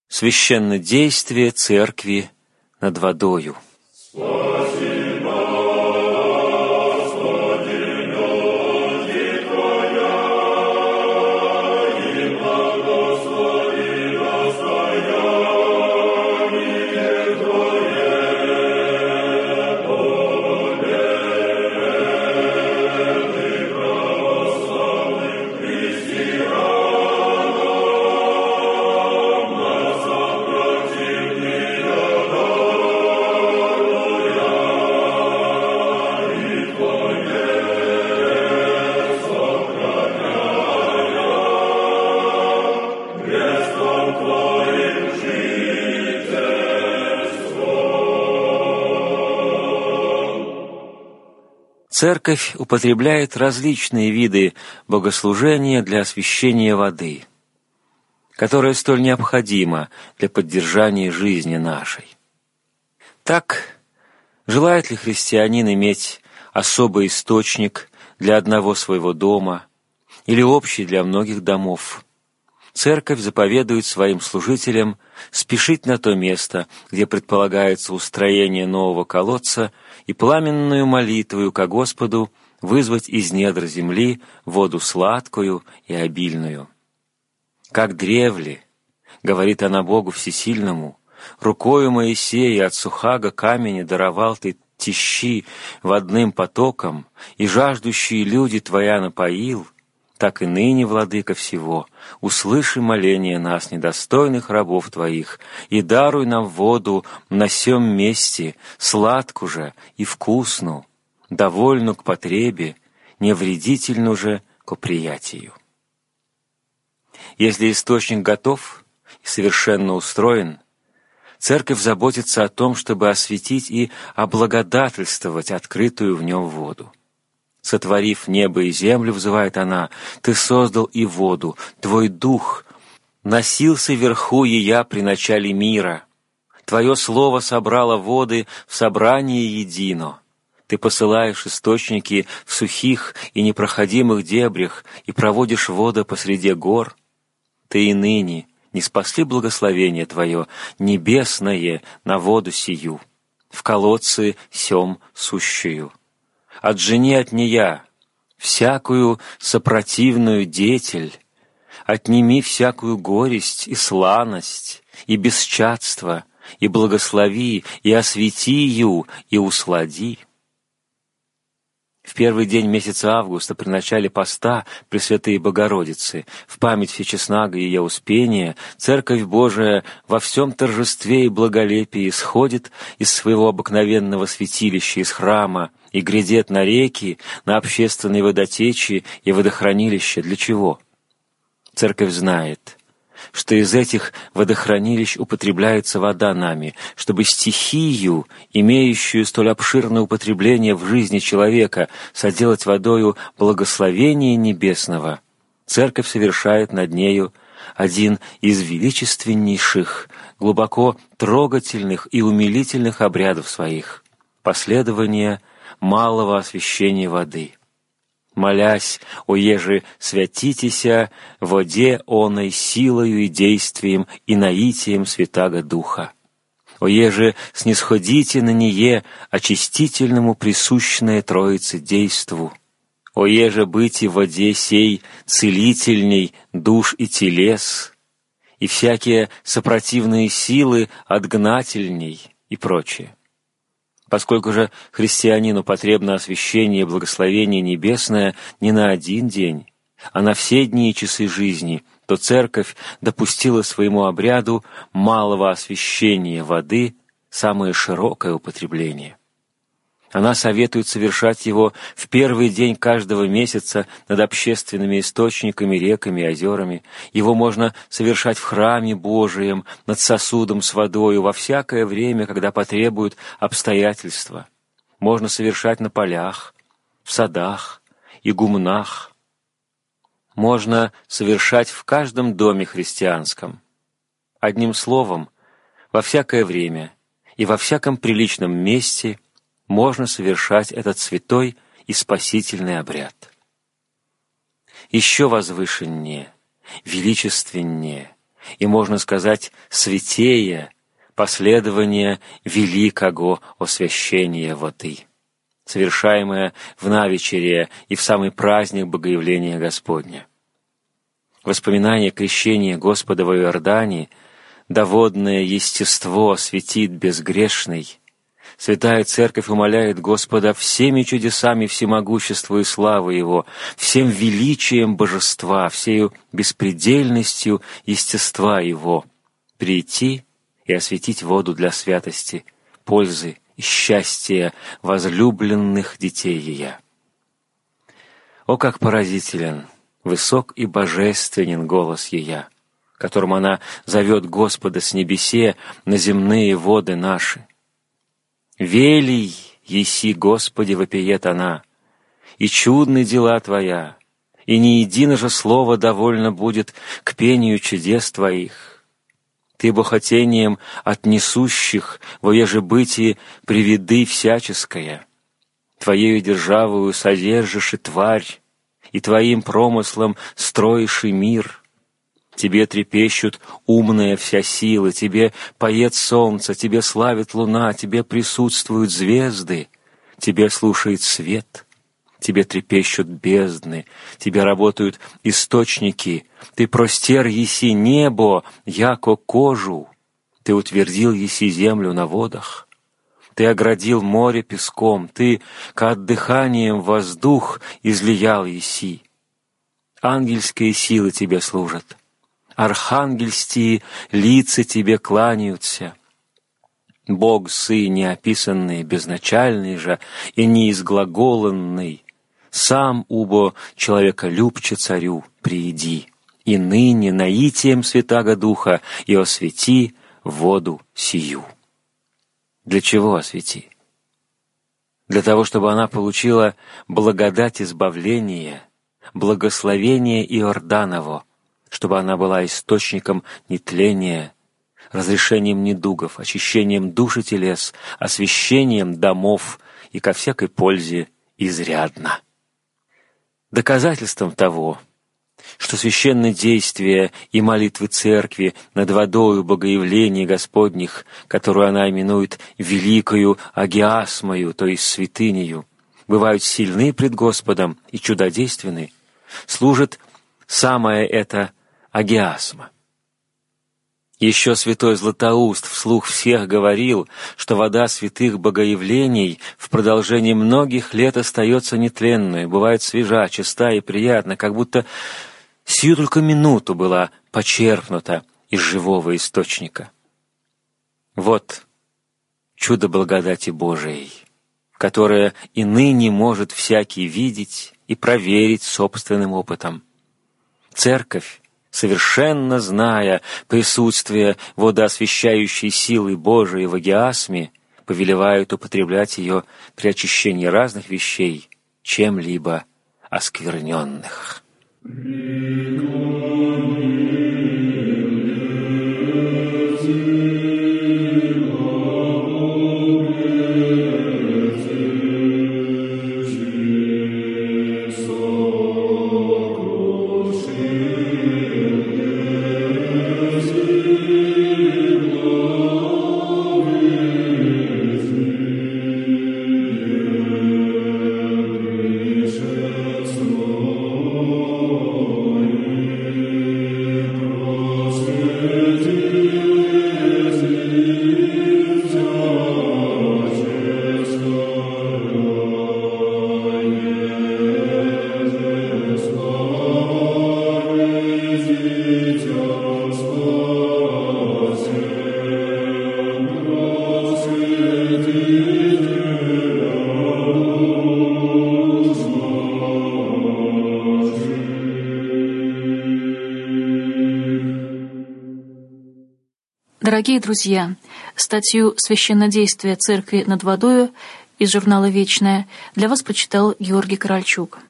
Священнодействие Церкви над водою. Церковь употребляет различные виды богослужения для освящения воды, которая столь необходима для поддержания жизни нашей. Так, желает ли христианин иметь особый источник для одного своего дома или общий для многих домов? Церковь заповедует своим служителям спешить на то место, где предполагается устроение нового колодца, и пламенную молитвою ко Господу вызвать из недр земли воду сладкую и обильную. «Как древле, — говорит она Богу Всесильному, — рукою Моисея от сухаго камени даровал ты тещи водным потоком, и жаждущие люди Твоя напоил, так и ныне, Владыка всего, услыши моление нас, недостойных рабов Твоих, и даруй нам воду на сем месте, сладкую же и вкусную, довольну к потребе, невредительну же к приятию». Если источник готов и совершенно устроен, Церковь заботится о том, чтобы осветить и облагодательствовать открытую в нем воду. «Сотворив небо и землю, — взывает она, — Ты создал и воду, Твой Дух носился вверху ея при начале мира. Твое Слово собрало воды в собрание едино. Ты посылаешь источники в сухих и непроходимых дебрях и проводишь воды посреди гор. Ты и ныне не спасли благословение Твое небесное на воду сию, в колодцы сем сущую. Отжени от нея всякую сопротивную детель, отними всякую горесть и сланость, и бесчадство, и благослови, и освети ее, и услади». В первый день месяца августа, при начале поста Пресвятой Богородицы, в память Всечестнага и ее Успения, Церковь Божия во всем торжестве и благолепии исходит из своего обыкновенного святилища, из храма, и глядит на реки, на общественные водотечи и водохранилища. Для чего? Церковь знает, что из этих водохранилищ употребляется вода нами, чтобы стихию, имеющую столь обширное употребление в жизни человека, соделать водою благословения небесного. Церковь совершает над нею один из величественнейших, глубоко трогательных и умилительных обрядов своих — последование малого освящения воды. Молясь, оеже святитеся воде оной силою и действием и наитием Святаго Духа. Оеже снисходите на нее очистительному присущное Троице действу. Оеже быть и в воде сей целительней душ и телес, и всякие сопротивные силы отгнательней и прочее. Поскольку же христианину потребно освящение и благословение небесное не на один день, а на все дни и часы жизни, то Церковь допустила своему обряду малого освящения воды самое широкое употребление. Она советует совершать его в первый день каждого месяца над общественными источниками, реками и озерами. Его можно совершать в храме Божием, над сосудом с водою, во всякое время, когда потребуют обстоятельства. Можно совершать на полях, в садах и гумнах. Можно совершать в каждом доме христианском. Одним словом, во всякое время и во всяком приличном месте можно совершать этот святой и спасительный обряд. Еще возвышеннее, величественнее и, можно сказать, святее последование великого освящения воды, совершаемое в навечерие и в самый праздник Богоявления Господня. Воспоминание крещения Господа во Иордане доводное естество осветит безгрешный. Святая Церковь умоляет Господа всеми чудесами всемогущества и славы Его, всем величием Божества, всею беспредельностью естества Его прийти и осветить воду для святости, пользы и счастья возлюбленных детей Ея. О, как поразителен, высок и божественен голос Ея, которым она зовет Господа с небесе на земные воды наши. «Велий еси, Господи, вопиет она, и чудны дела Твоя, и ни едино же слово довольно будет к пению чудес Твоих. Ты бохотением от несущих во ежебытии приведы всяческое, Твоею державою содержишь и тварь, и Твоим промыслом строишь и мир. Тебе трепещут умная вся сила, Тебе поет солнце, Тебе славит луна, Тебе присутствуют звезды, Тебе слушает свет, Тебе трепещут бездны, Тебе работают источники, Ты простер еси небо, яко кожу, Ты утвердил еси землю на водах, Ты оградил море песком, Ты ко отдыханием воздух излиял еси. Ангельские силы Тебе служат, архангельские лица Тебе кланяются. Бог Сын неописанный, безначальный же и неизглаголанный, сам убо человеколюбче царю прииди, и ныне наитием Святаго Духа и освети воду сию. Для чего освети? Для того, чтобы она получила благодать избавления, благословение Иорданово, чтобы она была источником нетления, разрешением недугов, очищением душ и телес, освящением домов и ко всякой пользе изрядно. Доказательством того, что священные действия и молитвы Церкви над водою Богоявлений Господних, которую она именует Великою Агиасмою, то есть святынею, бывают сильны пред Господом и чудодейственны, служит самое это агиасма. Еще святой Златоуст вслух всех говорил, что вода святых богоявлений в продолжении многих лет остается нетленной, бывает свежа, чиста и приятна, как будто сию только минуту была почерпнута из живого источника. Вот чудо благодати Божией, которое и ныне может всякий видеть и проверить собственным опытом. Церковь, совершенно зная присутствие водоосвящающей силы Божией в агиасме, повелевают употреблять ее при очищении разных вещей, чем-либо оскверненных. Дорогие друзья, статью «Священнодействие Церкви над водою» из журнала «Вечное» для вас прочитал Георгий Корольчук.